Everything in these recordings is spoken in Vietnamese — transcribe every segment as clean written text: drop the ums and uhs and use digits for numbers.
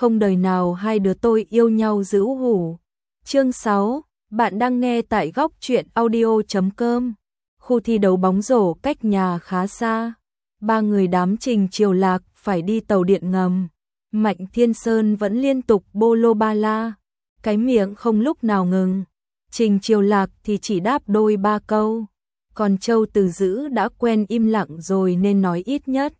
không đời nào hai đứa tôi yêu nhau giữ hủ. Chương 6, bạn đang nghe tại góc truyện audio.com. Khu thi đấu bóng rổ cách nhà khá xa. Ba người đám Trình Triều Lạc phải đi tàu điện ngầm. Mạnh Thiên Sơn vẫn liên tục bô lô ba la, cái miệng không lúc nào ngừng. Trình Triều Lạc thì chỉ đáp đôi ba câu, còn Châu Từ Dữ đã quen im lặng rồi nên nói ít nhất.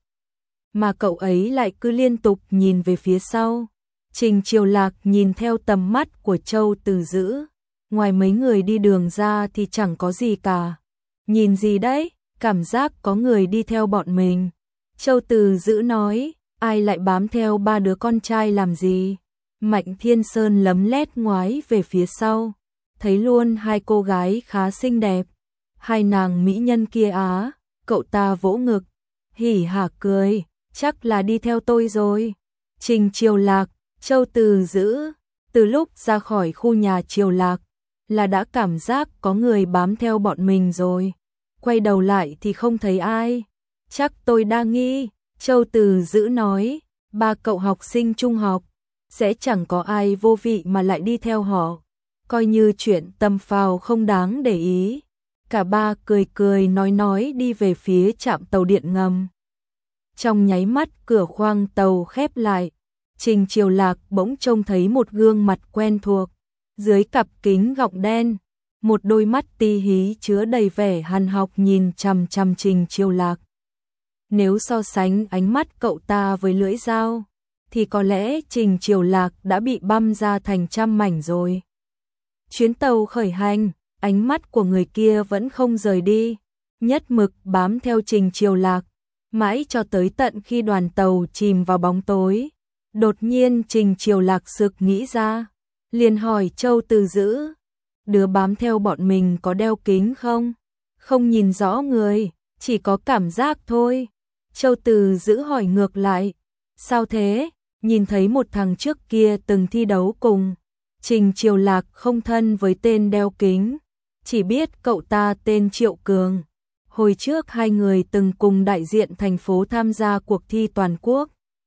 Mà cậu ấy lại cứ liên tục nhìn về phía sau. Trình Triều Lạc nhìn theo tầm mắt của Châu Từ Dữ. Ngoài mấy người đi đường ra thì chẳng có gì cả. Nhìn gì đấy, cảm giác có người đi theo bọn mình. Châu Từ Dữ nói, ai lại bám theo ba đứa con trai làm gì? Mạnh Thiên Sơn lấm lét ngoái về phía sau. Thấy luôn hai cô gái khá xinh đẹp. Hai nàng mỹ nhân kia á, cậu ta vỗ ngực, hỉ hả cười, chắc là đi theo tôi rồi. Trình Triều Lạc, Châu Từ Dữ, từ lúc ra khỏi khu nhà Triều Lạc, là đã cảm giác có người bám theo bọn mình rồi. Quay đầu lại thì không thấy ai. Chắc tôi đang nghi, Châu Từ Dữ nói, ba cậu học sinh trung học, sẽ chẳng có ai vô vị mà lại đi theo họ. Coi như chuyện tầm phào không đáng để ý. Cả ba cười cười nói đi về phía trạm tàu điện ngầm. Trong nháy mắt cửa khoang tàu khép lại, Trình Triều Lạc bỗng trông thấy một gương mặt quen thuộc. Dưới cặp kính gọng đen, một đôi mắt ti hí chứa đầy vẻ hằn học nhìn chằm chằm Trình Triều Lạc. Nếu so sánh ánh mắt cậu ta với lưỡi dao, thì có lẽ Trình Triều Lạc đã bị băm ra thành trăm mảnh rồi. Chuyến tàu khởi hành, ánh mắt của người kia vẫn không rời đi, nhất mực bám theo Trình Triều Lạc, mãi cho tới tận khi đoàn tàu chìm vào bóng tối. Đột nhiên Trình Triều Lạc sực nghĩ ra, liền hỏi Châu Từ Dữ, đứa bám theo bọn mình có đeo kính không? Không nhìn rõ người, chỉ có cảm giác thôi. Châu Từ Dữ hỏi ngược lại, sao thế? Nhìn thấy một thằng trước kia từng thi đấu cùng. Trình Triều Lạc không thân với tên đeo kính, chỉ biết cậu ta tên Triệu Cường. Hồi trước hai người từng cùng đại diện thành phố tham gia cuộc thi toàn quốc.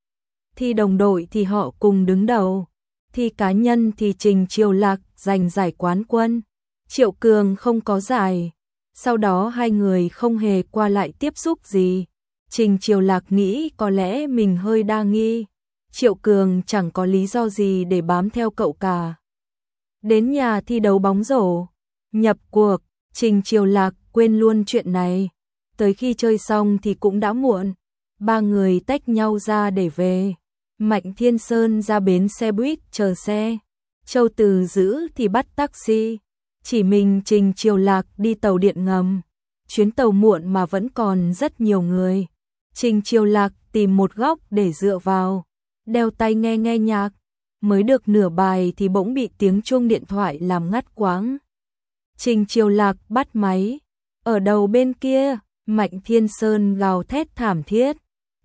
Thi đồng đội thì họ cùng đứng đầu, thi cá nhân thì Trình Triều Lạc giành giải quán quân, Triệu Cường không có giải. Sau đó hai người không hề qua lại tiếp xúc gì. Trình Triều Lạc nghĩ có lẽ mình hơi đa nghi, Triệu Cường chẳng có lý do gì để bám theo cậu cả. Đến nhà thi đấu bóng rổ, nhập cuộc, Trình Triều Lạc quên luôn chuyện này. Tới khi chơi xong thì cũng đã muộn. Ba người tách nhau ra để về. Mạnh Thiên Sơn ra bến xe buýt chờ xe. Châu Từ Dữ thì bắt taxi. Chỉ mình Trình Triều Lạc đi tàu điện ngầm. Chuyến tàu muộn mà vẫn còn rất nhiều người. Trình Triều Lạc tìm một góc để dựa vào, đeo tai nghe nhạc. Mới được nửa bài thì bỗng bị tiếng chuông điện thoại làm ngắt quãng. Trình Triều Lạc bắt máy. Ở đầu bên kia, Mạnh Thiên Sơn gào thét thảm thiết.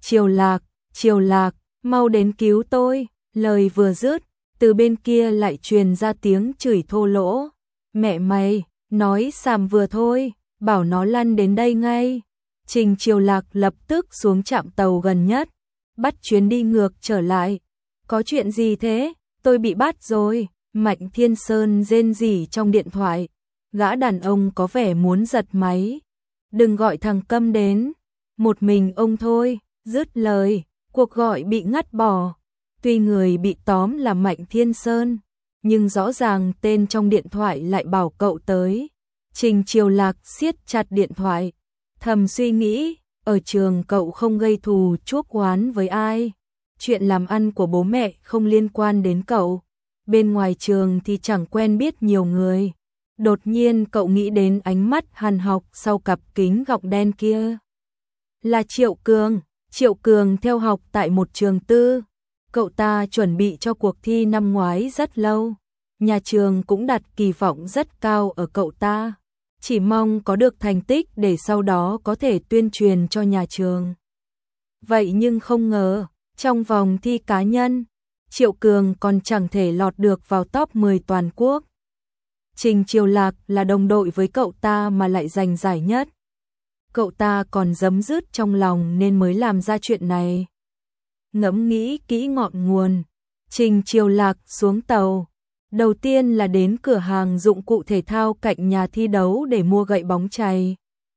Triều Lạc, mau đến cứu tôi. Lời vừa dứt, từ bên kia lại truyền ra tiếng chửi thô lỗ. Mẹ mày, nói xàm vừa thôi, bảo nó lăn đến đây ngay. Trình Triều Lạc lập tức xuống trạm tàu gần nhất, bắt chuyến đi ngược trở lại. Có chuyện gì thế? Tôi bị bắt rồi. Mạnh Thiên Sơn rên rỉ trong điện thoại. Gã đàn ông có vẻ muốn giật máy. Đừng gọi thằng Câm đến. Một mình ông thôi. Dứt lời, cuộc gọi bị ngắt bỏ. Tuy người bị tóm là Mạnh Thiên Sơn, nhưng rõ ràng tên trong điện thoại lại bảo cậu tới. Trình Triều Lạc siết chặt điện thoại, thầm suy nghĩ, ở trường cậu không gây thù chuốc oán với ai. Chuyện làm ăn của bố mẹ không liên quan đến cậu. Bên ngoài trường thì chẳng quen biết nhiều người. Đột nhiên cậu nghĩ đến ánh mắt hằn học sau cặp kính gọng đen kia. Là Triệu Cường theo học tại một trường tư. Cậu ta chuẩn bị cho cuộc thi năm ngoái rất lâu. Nhà trường cũng đặt kỳ vọng rất cao ở cậu ta. Chỉ mong có được thành tích để sau đó có thể tuyên truyền cho nhà trường. Vậy nhưng không ngờ, trong vòng thi cá nhân, Triệu Cường còn chẳng thể lọt được vào top 10 toàn quốc. Trình Triều Lạc là đồng đội với cậu ta mà lại giành giải nhất. Cậu ta còn giấm dứt trong lòng nên mới làm ra chuyện này. Ngẫm nghĩ kỹ ngọn nguồn, Trình Triều Lạc xuống tàu. Đầu tiên là đến cửa hàng dụng cụ thể thao cạnh nhà thi đấu để mua gậy bóng chày.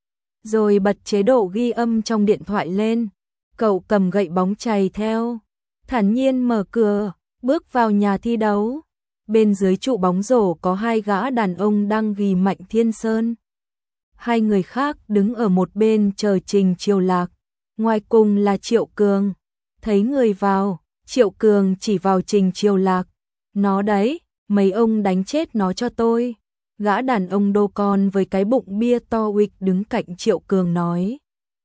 Rồi bật chế độ ghi âm trong điện thoại lên. Cậu cầm gậy bóng chày theo, thản nhiên mở cửa, bước vào nhà thi đấu. Bên dưới trụ bóng rổ có hai gã đàn ông đang ghi Mạnh Thiên Sơn. Hai người khác đứng ở một bên chờ Trình Triều Lạc. Ngoài cùng là Triệu Cường. Thấy người vào, Triệu Cường chỉ vào Trình Triều Lạc. Nó đấy, mấy ông đánh chết nó cho tôi. Gã đàn ông đô con với cái bụng bia to uịch đứng cạnh Triệu Cường nói.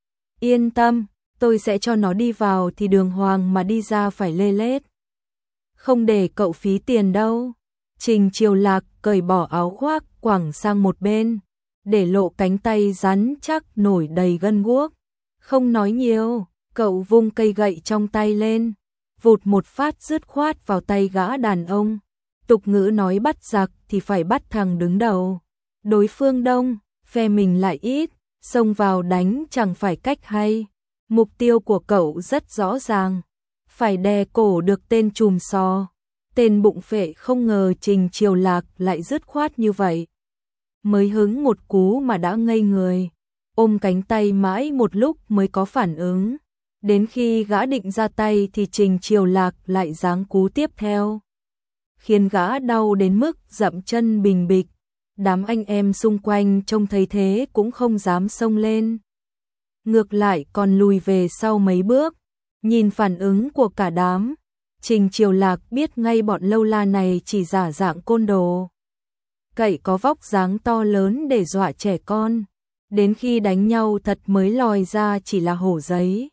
Yên tâm, tôi sẽ cho nó đi vào thì đường hoàng mà đi ra phải lê lết. Không để cậu phí tiền đâu. Trình Triều Lạc cởi bỏ áo khoác quẳng sang một bên, để lộ cánh tay rắn chắc nổi đầy gân guốc. Không nói nhiều, cậu vung cây gậy trong tay lên, vụt một phát dứt khoát vào tay gã đàn ông. Tục ngữ nói bắt giặc thì phải bắt thằng đứng đầu. Đối phương đông, phe mình lại ít, xông vào đánh chẳng phải cách hay. Mục tiêu của cậu rất rõ ràng, phải đè cổ được tên trùm sò. Tên bụng phệ không ngờ Trình Triều Lạc lại dứt khoát như vậy. Mới hứng một cú mà đã ngây người, ôm cánh tay mãi một lúc mới có phản ứng. Đến khi gã định ra tay thì Trình Triều Lạc lại giáng cú tiếp theo, khiến gã đau đến mức dậm chân bình bịch. Đám anh em xung quanh trông thấy thế cũng không dám xông lên, ngược lại còn lùi về sau mấy bước. Nhìn phản ứng của cả đám, Trình Triều Lạc biết ngay bọn lâu la này chỉ giả dạng côn đồ. Cậy có vóc dáng to lớn để dọa trẻ con, đến khi đánh nhau thật mới lòi ra chỉ là hổ giấy.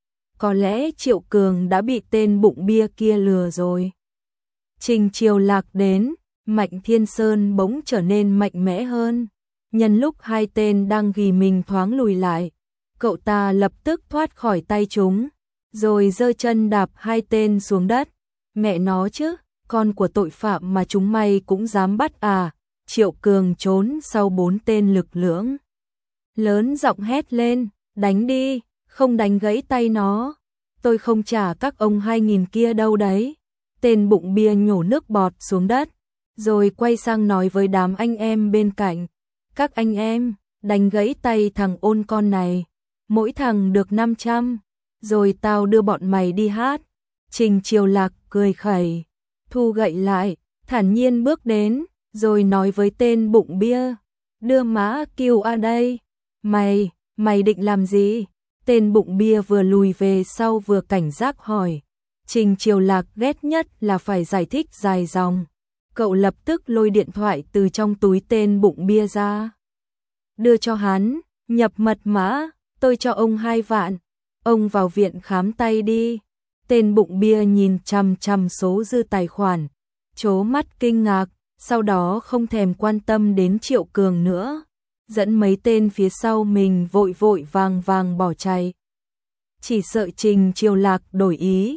Có lẽ Triệu Cường đã bị tên bụng bia kia lừa rồi. Trình Triều Lạc đến, Mạnh Thiên Sơn bỗng trở nên mạnh mẽ hơn. Nhân lúc hai tên đang ghi mình thoáng lùi lại, cậu ta lập tức thoát khỏi tay chúng, rồi giơ chân đạp hai tên xuống đất. Mẹ nó chứ, con của tội phạm mà chúng mày cũng dám bắt à? Triệu Cường trốn sau bốn tên lực lưỡng, lớn giọng hét lên, đánh đi, không đánh gãy tay nó, tôi không trả các ông 2.000 kia đâu đấy. Tên bụng bia nhổ nước bọt xuống đất, rồi quay sang nói với đám anh em bên cạnh. Các anh em, đánh gãy tay thằng ôn con này, mỗi thằng được 500, rồi tao đưa bọn mày đi hát. Trình Triều Lạc cười khẩy, thu gậy lại, thản nhiên bước đến, rồi nói với tên bụng bia, đưa mã kiều à đây. Mày định làm gì? Tên bụng bia vừa lùi về sau vừa cảnh giác hỏi. Trình Triều Lạc ghét nhất là phải giải thích dài dòng. Cậu lập tức lôi điện thoại từ trong túi tên bụng bia ra, đưa cho hắn, nhập mật mã, tôi cho ông 2 vạn, ông vào viện khám tay đi. Tên bụng bia nhìn chằm chằm số dư tài khoản, trố mắt kinh ngạc, sau đó không thèm quan tâm đến Triệu Cường nữa, dẫn mấy tên phía sau mình vội vội vàng vàng bỏ chạy. Chỉ sợ Trình Triều Lạc đổi ý.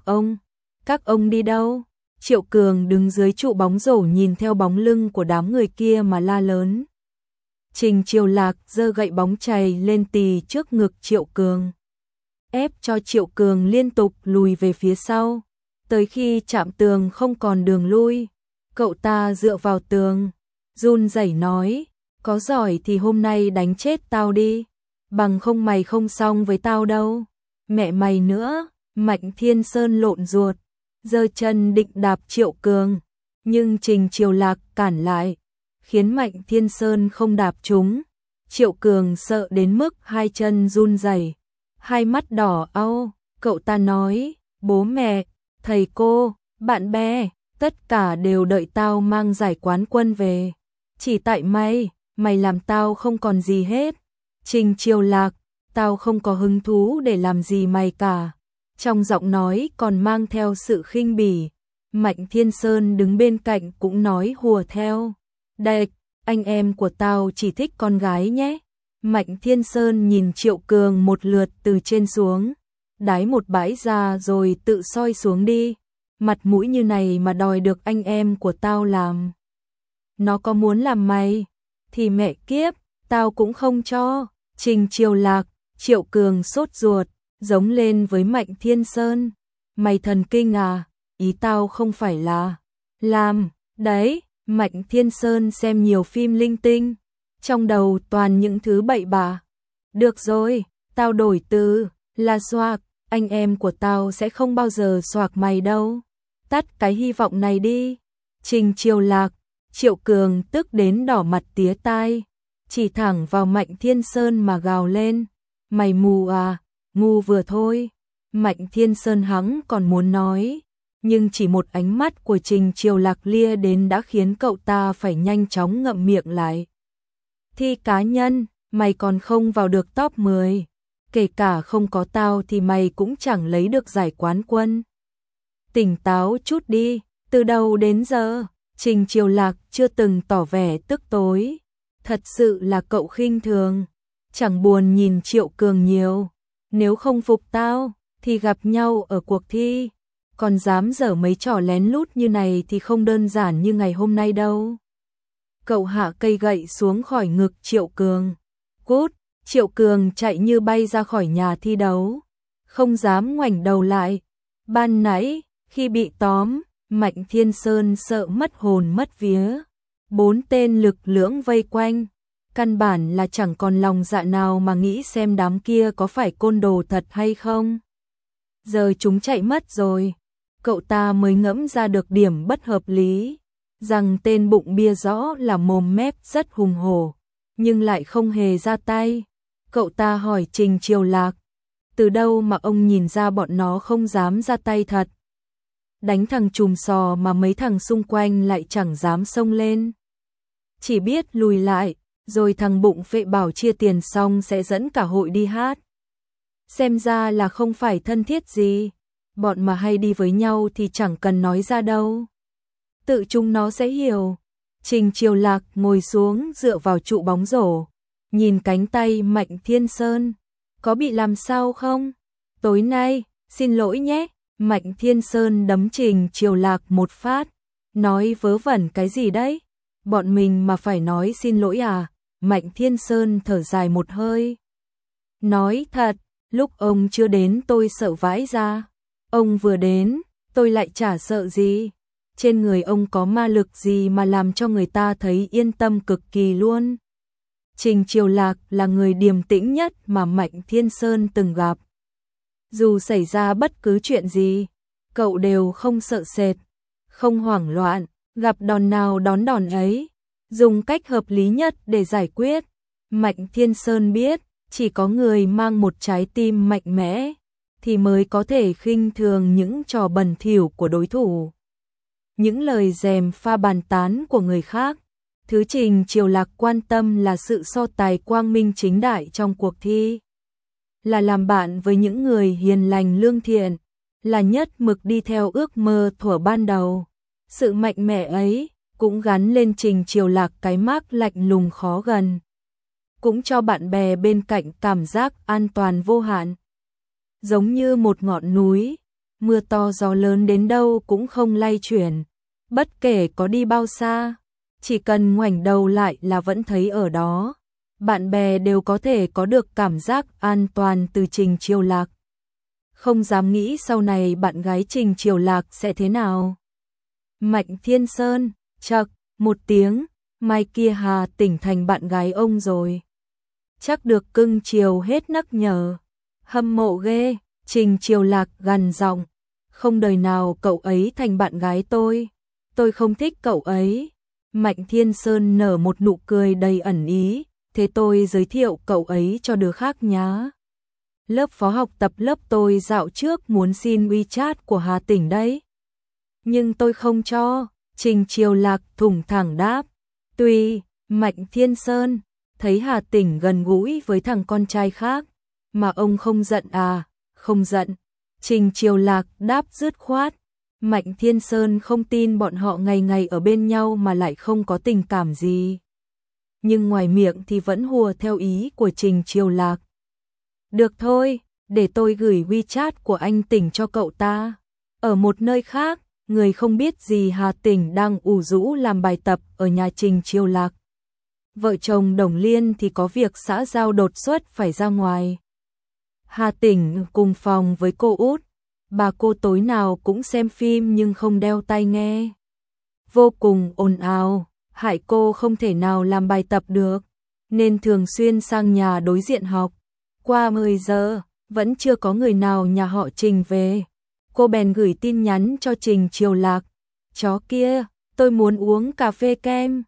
Các ông đi đâu? Triệu Cường đứng dưới trụ bóng rổ nhìn theo bóng lưng của đám người kia mà la lớn. Trình Triều Lạc giơ gậy bóng chày lên tì trước ngực Triệu Cường, ép cho Triệu Cường liên tục lùi về phía sau, tới khi chạm tường không còn đường lui. Cậu ta dựa vào tường, run rẩy nói, có giỏi thì hôm nay đánh chết tao đi, bằng không mày không xong với tao đâu. Mẹ mày nữa. Mạnh Thiên Sơn lộn ruột, giơ chân định đạp Triệu Cường, nhưng Trình Triều Lạc cản lại, khiến Mạnh Thiên Sơn không đạp trúng. Triệu Cường sợ đến mức hai chân run rẩy, hai mắt đỏ au. Cậu ta nói, bố mẹ, thầy cô, bạn bè, tất cả đều đợi tao mang giải quán quân về. Chỉ tại mày làm tao không còn gì hết. Trình Triều Lạc, tao không có hứng thú để làm gì mày cả. Trong giọng nói còn mang theo sự khinh bỉ. Mạnh Thiên Sơn đứng bên cạnh cũng nói hùa theo. Đệch, anh em của tao chỉ thích con gái nhé. Mạnh Thiên Sơn nhìn Triệu Cường một lượt từ trên xuống, đái một bãi ra rồi tự soi xuống đi. Mặt mũi như này mà đòi được anh em của tao làm. Nó có muốn làm mày, thì mẹ kiếp, tao cũng không cho. Trình Triều Lạc, Triệu Cường sốt ruột, giống lên với Mạnh Thiên Sơn. Mày thần kinh à? ý tao không phải là làm, đấy, Mạnh Thiên Sơn xem nhiều phim linh tinh, trong đầu toàn những thứ bậy bạ. Được rồi, tao đổi từ, là xoạc, anh em của tao sẽ không bao giờ xoạc mày đâu. Tắt cái hy vọng này đi. Trình Chiêu Lạc, Triệu Cường tức đến đỏ mặt tía tai, chỉ thẳng vào Mạnh Thiên Sơn mà gào lên. Mày mù à, ngu vừa thôi. Mạnh Thiên Sơn hắn còn muốn nói, nhưng chỉ một ánh mắt của Trình Chiêu Lạc lia đến đã khiến cậu ta phải nhanh chóng ngậm miệng lại. Thi cá nhân, mày còn không vào được top 10. Kể cả không có tao thì mày cũng chẳng lấy được giải quán quân. Tỉnh táo chút đi, từ đầu đến giờ, Trình Chiêu Lạc chưa từng tỏ vẻ tức tối. Thật sự là cậu khinh thường, chẳng buồn nhìn Triệu Cường nhiều. Nếu không phục tao, thì gặp nhau ở cuộc thi. Còn dám dở mấy trò lén lút như này thì không đơn giản như ngày hôm nay đâu. Cậu hạ cây gậy xuống khỏi ngực Triệu Cường. Cút, Triệu Cường chạy như bay ra khỏi nhà thi đấu, không dám ngoảnh đầu lại. Ban nãy, khi bị tóm, Mạnh Thiên Sơn sợ mất hồn mất vía. 4 tên lực lưỡng vây quanh, căn bản là chẳng còn lòng dạ nào mà nghĩ xem đám kia có phải côn đồ thật hay không. Giờ chúng chạy mất rồi, cậu ta mới ngẫm ra được điểm bất hợp lý, rằng tên bụng bia rõ là mồm mép rất hùng hổ, nhưng lại không hề ra tay. Cậu ta hỏi Trình Chiêu Lạc, từ đâu mà ông nhìn ra bọn nó không dám ra tay thật? Đánh thằng chùm sò mà mấy thằng xung quanh lại chẳng dám xông lên. Chỉ biết lùi lại, rồi thằng bụng phệ bảo chia tiền xong sẽ dẫn cả hội đi hát. Xem ra là không phải thân thiết gì, bọn mà hay đi với nhau thì chẳng cần nói ra đâu. Tự chúng nó sẽ hiểu. Trình Chiêu Lạc ngồi xuống dựa vào trụ bóng rổ, nhìn cánh tay Mạnh Thiên Sơn. Có bị làm sao không? Tối nay, xin lỗi nhé. Mạnh Thiên Sơn đấm Trình Chiêu Lạc một phát. Nói vớ vẩn cái gì đấy? Bọn mình mà phải nói xin lỗi à? Mạnh Thiên Sơn thở dài một hơi. Nói thật, lúc ông chưa đến tôi sợ vãi ra. Ông vừa đến, tôi lại chả sợ gì. Trên người ông có ma lực gì mà làm cho người ta thấy yên tâm cực kỳ luôn. Trình Chiêu Lạc là người điềm tĩnh nhất mà Mạnh Thiên Sơn từng gặp. Dù xảy ra bất cứ chuyện gì, cậu đều không sợ sệt, không hoảng loạn, gặp đòn nào đón đòn ấy, dùng cách hợp lý nhất để giải quyết. Mạnh Thiên Sơn biết, chỉ có người mang một trái tim mạnh mẽ thì mới có thể khinh thường những trò bẩn thỉu của đối thủ, những lời gièm pha bàn tán của người khác. Thứ Trình Chiêu Lạc quan tâm là sự so tài quang minh chính đại trong cuộc thi, là làm bạn với những người hiền lành lương thiện, là nhất mực đi theo ước mơ thuở ban đầu. Sự mạnh mẽ ấy cũng gắn lên Trình Chiêu Lạc cái mác lạnh lùng khó gần, cũng cho bạn bè bên cạnh cảm giác an toàn vô hạn. Giống như một ngọn núi, mưa to gió lớn đến đâu cũng không lay chuyển, bất kể có đi bao xa, chỉ cần ngoảnh đầu lại là vẫn thấy ở đó. Bạn bè đều có thể có được cảm giác an toàn từ Trình Chiêu Lạc. Không dám nghĩ sau này bạn gái Trình Chiêu Lạc sẽ thế nào. Mạnh Thiên Sơn, chậc, một tiếng, mai kia Hà tỉnh thành bạn gái ông rồi. Chắc được cưng chiều hết nhắc nhở. Hâm mộ ghê, Trình Chiêu Lạc gằn giọng, không đời nào cậu ấy thành bạn gái tôi không thích cậu ấy. Mạnh Thiên Sơn nở một nụ cười đầy ẩn ý, thế tôi giới thiệu cậu ấy cho đứa khác nhá. Lớp phó học tập lớp tôi dạo trước muốn xin WeChat của Hà Tỉnh đấy. Nhưng tôi không cho, Trình Chiêu Lạc thủng thẳng đáp. Tuy, Mạnh Thiên Sơn, thấy Hà Tỉnh gần gũi với thằng con trai khác, mà ông không giận à? Không giận. Trình Chiêu Lạc đáp dứt khoát. Mạnh Thiên Sơn không tin bọn họ ngày ngày ở bên nhau mà lại không có tình cảm gì. Nhưng ngoài miệng thì vẫn hùa theo ý của Trình Chiêu Lạc. Được thôi, để tôi gửi WeChat của anh Tỉnh cho cậu ta. Ở một nơi khác, người không biết gì Hà Tỉnh đang ủ rũ làm bài tập ở nhà Trình Chiêu Lạc. Vợ chồng Đồng Liên thì có việc xã giao đột xuất phải ra ngoài. Hà Tỉnh cùng phòng với cô út. bà cô tối nào cũng xem phim nhưng không đeo tai nghe. Vô cùng ồn ào, hại cô không thể nào làm bài tập được, nên thường xuyên sang nhà đối diện học. Qua 10 giờ, vẫn chưa có người nào nhà họ Trình về. Cô bèn gửi tin nhắn cho Trình Triều Lạc. Chó kia, tôi muốn uống cà phê kem.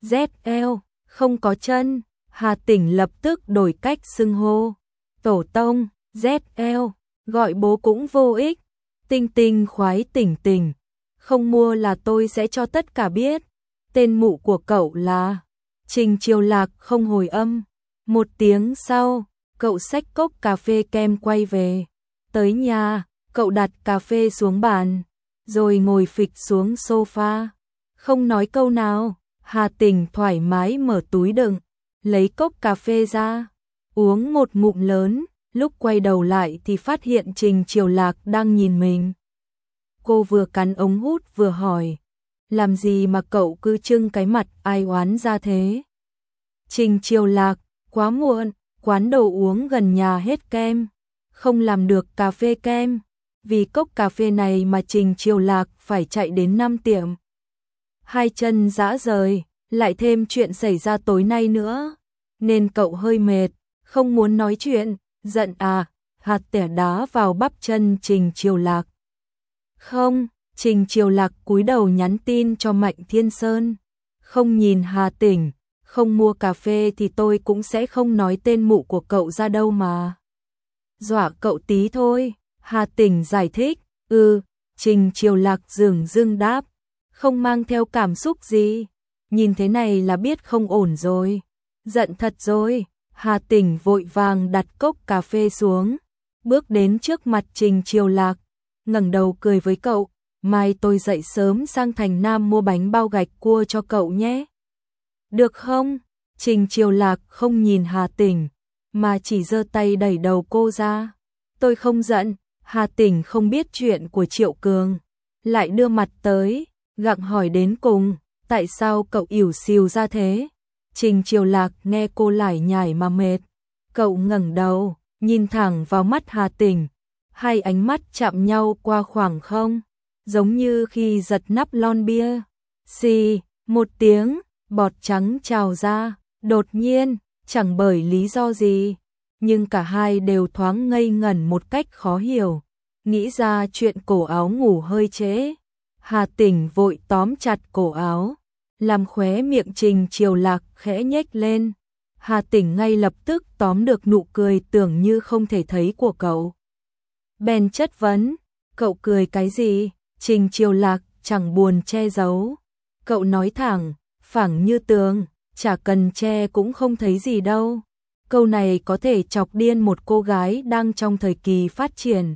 ZL, không có chân. Hà Tỉnh lập tức đổi cách xưng hô. Tổ tông, ZL, gọi bố cũng vô ích. Tinh Tinh khoái Tỉnh Tỉnh. Không mua là tôi sẽ cho tất cả biết. Tên mụ của cậu là... Trình Triều Lạc không hồi âm. 1 tiếng sau, cậu xách cốc cà phê kem quay về. Tới nhà, cậu đặt cà phê xuống bàn, rồi ngồi phịch xuống sofa. Không nói câu nào, Hà Tỉnh thoải mái mở túi đựng, lấy cốc cà phê ra, uống một ngụm lớn, lúc quay đầu lại thì phát hiện Trình Triều Lạc đang nhìn mình. Cô vừa cắn ống hút vừa hỏi, làm gì mà cậu cứ trưng cái mặt ai oán ra thế? Trình Triều Lạc, quá muộn, quán đồ uống gần nhà hết kem, không làm được cà phê kem. Vì cốc cà phê này mà Trình Triều Lạc phải chạy đến 5 tiệm. Hai chân rã rời, lại thêm chuyện xảy ra tối nay nữa, nên cậu hơi mệt, không muốn nói chuyện, giận à, hạt tẻ đá vào bắp chân Trình Triều Lạc. Không, Trình Triều Lạc cúi đầu nhắn tin cho Mạnh Thiên Sơn, không nhìn Hà Tỉnh, không mua cà phê thì tôi cũng sẽ không nói tên mụ của cậu ra đâu mà. Dọa cậu tí thôi. Hà Tỉnh giải thích, Trình Triều Lạc dửng dưng đáp, không mang theo cảm xúc gì, nhìn thế này là biết không ổn rồi, giận thật rồi. Hà Tỉnh vội vàng đặt cốc cà phê xuống, bước đến trước mặt Trình Triều Lạc, ngẩng đầu cười với cậu, mai tôi dậy sớm sang thành Nam mua bánh bao gạch cua cho cậu nhé. Được không? Trình Triều Lạc không nhìn Hà Tỉnh, mà chỉ giơ tay đẩy đầu cô ra. Tôi không giận. Hà Tỉnh không biết chuyện của Triệu Cường, lại đưa mặt tới, gặng hỏi đến cùng, tại sao cậu ỉu xìu ra thế? Trình Triều Lạc nghe cô lải nhải mà mệt, cậu ngẩng đầu, nhìn thẳng vào mắt Hà Tỉnh, hai ánh mắt chạm nhau qua khoảng không, giống như khi giật nắp lon bia. Xì, một tiếng, bọt trắng trào ra, đột nhiên, chẳng bởi lý do gì. Nhưng cả hai đều thoáng ngây ngẩn một cách khó hiểu, nghĩ ra chuyện cổ áo ngủ hơi trễ. Hà Tỉnh vội tóm chặt cổ áo, làm khóe miệng Trình Triều Lạc khẽ nhếch lên. Hà Tỉnh ngay lập tức tóm được nụ cười tưởng như không thể thấy của cậu. Bèn chất vấn, cậu cười cái gì? Trình Triều Lạc chẳng buồn che giấu. Cậu nói thẳng, phẳng như tường, chả cần che cũng không thấy gì đâu. Câu này có thể chọc điên một cô gái đang trong thời kỳ phát triển.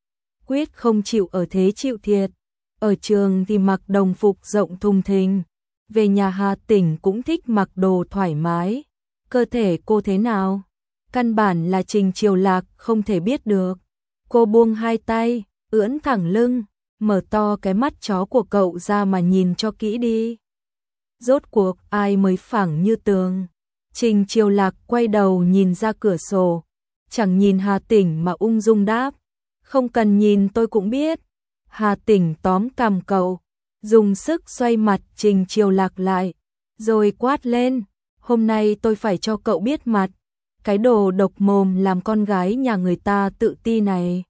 Quyết không chịu ở thế chịu thiệt. Ở trường thì mặc đồng phục rộng thùng thình. Về nhà Hà Tỉnh cũng thích mặc đồ thoải mái. Cơ thể cô thế nào? Căn bản là Trình Triều Lạc không thể biết được. Cô buông hai tay, ưỡn thẳng lưng, mở to cái mắt chó của cậu ra mà nhìn cho kỹ đi. Rốt cuộc ai mới phẳng như tường? Trình Triều Lạc quay đầu nhìn ra cửa sổ, chẳng nhìn Hà Tỉnh mà ung dung đáp, không cần nhìn tôi cũng biết. Hà Tỉnh tóm cằm cậu, dùng sức xoay mặt Trình Triều Lạc lại, rồi quát lên, hôm nay tôi phải cho cậu biết mặt, cái đồ độc mồm làm con gái nhà người ta tự ti này.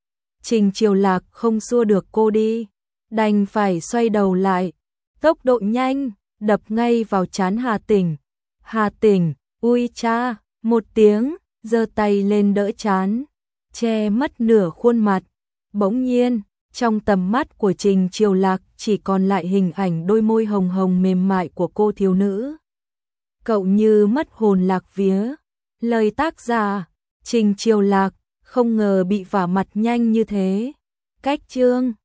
Trình Triều Lạc không xua được cô đi, đành phải xoay đầu lại, tốc độ nhanh, đập ngay vào trán Hà Tỉnh. Hà Tỉnh, ui cha, một tiếng, giơ tay lên đỡ trán, che mất nửa khuôn mặt. Bỗng nhiên, trong tầm mắt của Trình Triều Lạc chỉ còn lại hình ảnh đôi môi hồng hồng mềm mại của cô thiếu nữ. Cậu như mất hồn lạc vía. Lời tác giả, Trình Triều Lạc, không ngờ bị vả mặt nhanh như thế. Cách chương